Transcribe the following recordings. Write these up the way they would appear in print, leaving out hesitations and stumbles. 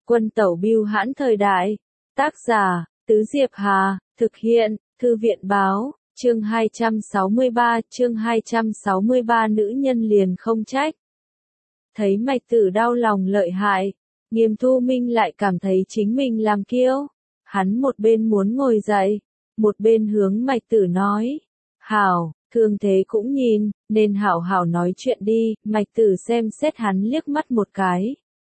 Quân tẩu bưu hãn thời đại. Tác giả, Tứ Diệp Hà, thực hiện, Thư viện báo, chương 263 nữ nhân liền không trách. Thấy Mạch Tử đau lòng lợi hại, Nghiêm Thu Minh lại cảm thấy chính mình làm kiêu. Hắn một bên muốn ngồi dậy, một bên hướng Mạch Tử nói. Hảo, thương thế cũng nhìn, nên hảo hảo nói chuyện đi. Mạch Tử xem xét hắn liếc mắt một cái.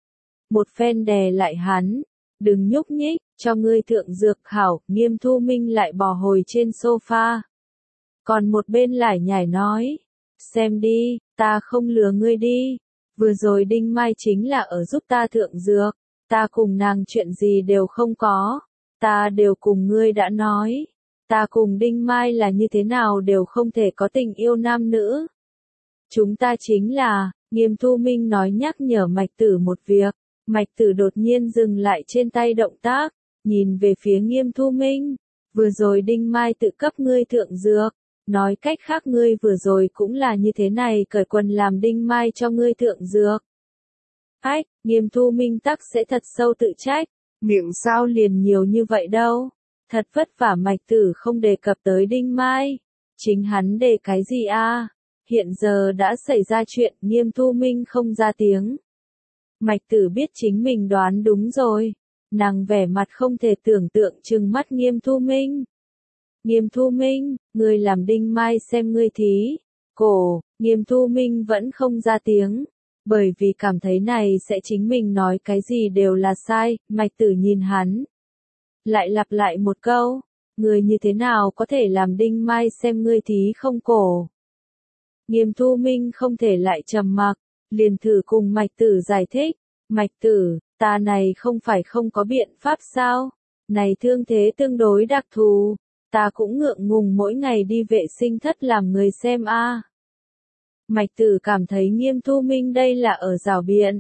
Một phen đè lại hắn. Đừng nhúc nhích, cho ngươi thượng dược hảo. Nghiêm Thu Minh lại bò hồi trên sofa. Còn một bên lải nhải nói. Xem đi, ta không lừa ngươi đi. Vừa rồi Đinh Mai chính là ở giúp ta thượng dược. Ta cùng nàng chuyện gì đều không có. Ta đều cùng ngươi đã nói. Ta cùng Đinh Mai là như thế nào đều không thể có tình yêu nam nữ. Chúng ta chính là, Nghiêm Thu Minh nói nhắc nhở Mạch Tử một việc. Mạch Tử đột nhiên dừng lại trên tay động tác, nhìn về phía Nghiêm Thu Minh. Vừa rồi Đinh Mai tự cấp ngươi thượng dược. Nói cách khác ngươi vừa rồi cũng là như thế này cởi quần làm Đinh Mai cho ngươi thượng dược. Ách, Nghiêm Thu Minh tắc sẽ thật sâu tự trách. Miệng sao liền nhiều như vậy đâu. Thật vất vả Mạch Tử không đề cập tới Đinh Mai. Chính hắn đề cái gì a? Hiện giờ đã xảy ra chuyện. Nghiêm Thu Minh không ra tiếng. Mạch Tử biết chính mình đoán đúng rồi. Nàng vẻ mặt không thể tưởng tượng trừng mắt Nghiêm Thu Minh. Nghiêm Thu Minh, ngươi làm Đinh Mai xem ngươi thí. Cổ, Nghiêm Thu Minh vẫn không ra tiếng. Bởi vì cảm thấy này sẽ chính mình nói cái gì đều là sai. Mạch Tử nhìn hắn. Lại lặp lại một câu. Ngươi như thế nào có thể làm Đinh Mai xem ngươi thí không cổ. Nghiêm Thu Minh không thể lại trầm mặc. Liền thử cùng Mạch Tử giải thích. Mạch Tử, ta này không phải không có biện pháp sao? Này thương thế tương đối đặc thù. Ta cũng ngượng ngùng mỗi ngày đi vệ sinh thất làm người xem a. Mạch Tử cảm thấy Nghiêm Thu Minh đây là ở rảo biện.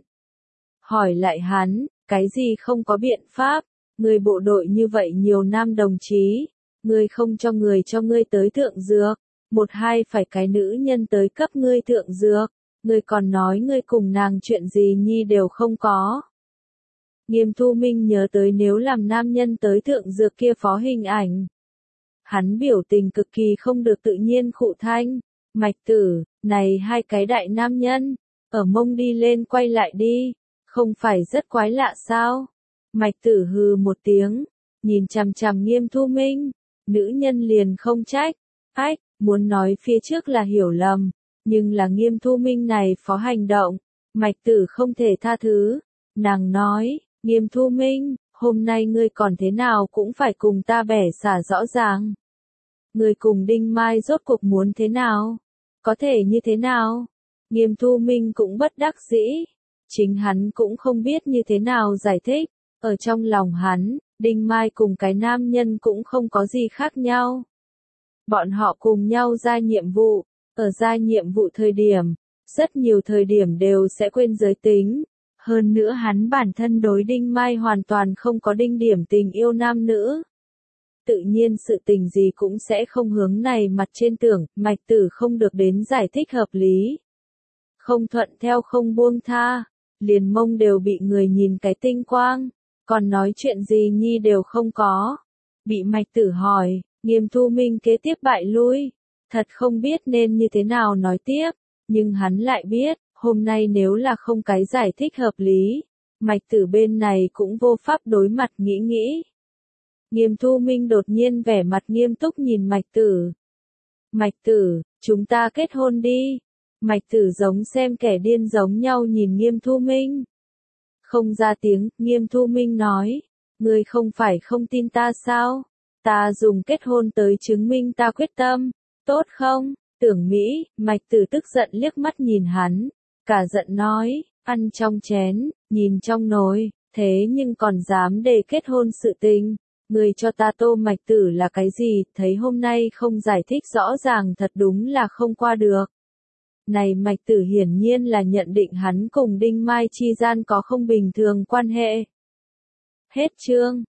Hỏi lại hắn, cái gì không có biện pháp? Người bộ đội như vậy nhiều nam đồng chí. Người không cho ngươi tới thượng dược. Một hai phải cái nữ nhân tới cấp ngươi thượng dược. Ngươi còn nói ngươi cùng nàng chuyện gì nhi đều không có. Nghiêm Thu Minh nhớ tới nếu làm nam nhân tới thượng dược kia phó hình ảnh. Hắn biểu tình cực kỳ không được tự nhiên khụ thanh. Mạch Tử, này hai cái đại nam nhân, ở mông đi lên quay lại đi, không phải rất quái lạ sao? Mạch Tử hừ một tiếng, nhìn chằm chằm Nghiêm Thu Minh, nữ nhân liền không trách. Ách, muốn nói phía trước là hiểu lầm, nhưng là Nghiêm Thu Minh này phó hành động, Mạch Tử không thể tha thứ. Nàng nói, Nghiêm Thu Minh, hôm nay ngươi còn thế nào cũng phải cùng ta bẻ xả rõ ràng. Ngươi cùng Đinh Mai rốt cuộc muốn thế nào? Có thể như thế nào? Nghiêm Thu Minh cũng bất đắc dĩ. Chính hắn cũng không biết như thế nào giải thích. Ở trong lòng hắn, Đinh Mai cùng cái nam nhân cũng không có gì khác nhau. Bọn họ cùng nhau ra nhiệm vụ. Ở ra nhiệm vụ thời điểm, rất nhiều thời điểm đều sẽ quên giới tính. Hơn nữa hắn bản thân đối Đinh Mai hoàn toàn không có đinh điểm tình yêu nam nữ. Tự nhiên sự tình gì cũng sẽ không hướng này mặt trên tưởng. Mạch Tử không được đến giải thích hợp lý. Không thuận theo không buông tha. Liền mông đều bị người nhìn cái tinh quang. Còn nói chuyện gì nhi đều không có. Bị Mạch Tử hỏi, Nghiêm Thu Minh kế tiếp bại lui. Thật không biết nên như thế nào nói tiếp. Nhưng hắn lại biết, hôm nay nếu là không cái giải thích hợp lý. Mạch Tử bên này cũng vô pháp đối mặt nghĩ. Nghiêm Thu Minh đột nhiên vẻ mặt nghiêm túc nhìn Mạch Tử. Mạch Tử, chúng ta kết hôn đi. Mạch Tử giống xem kẻ điên giống nhau nhìn Nghiêm Thu Minh. Không ra tiếng, Nghiêm Thu Minh nói. Ngươi không phải không tin ta sao? Ta dùng kết hôn tới chứng minh ta quyết tâm. Tốt không? Tưởng Mỹ, Mạch Tử tức giận liếc mắt nhìn hắn. Cả giận nói, ăn trong chén, nhìn trong nồi, thế nhưng còn dám đề kết hôn sự tình. Người cho ta Tô Mạch Tử là cái gì, thấy hôm nay không giải thích rõ ràng thật đúng là không qua được. Này Mạch Tử hiển nhiên là nhận định hắn cùng Đinh Mai chi gian có không bình thường quan hệ. Hết chương.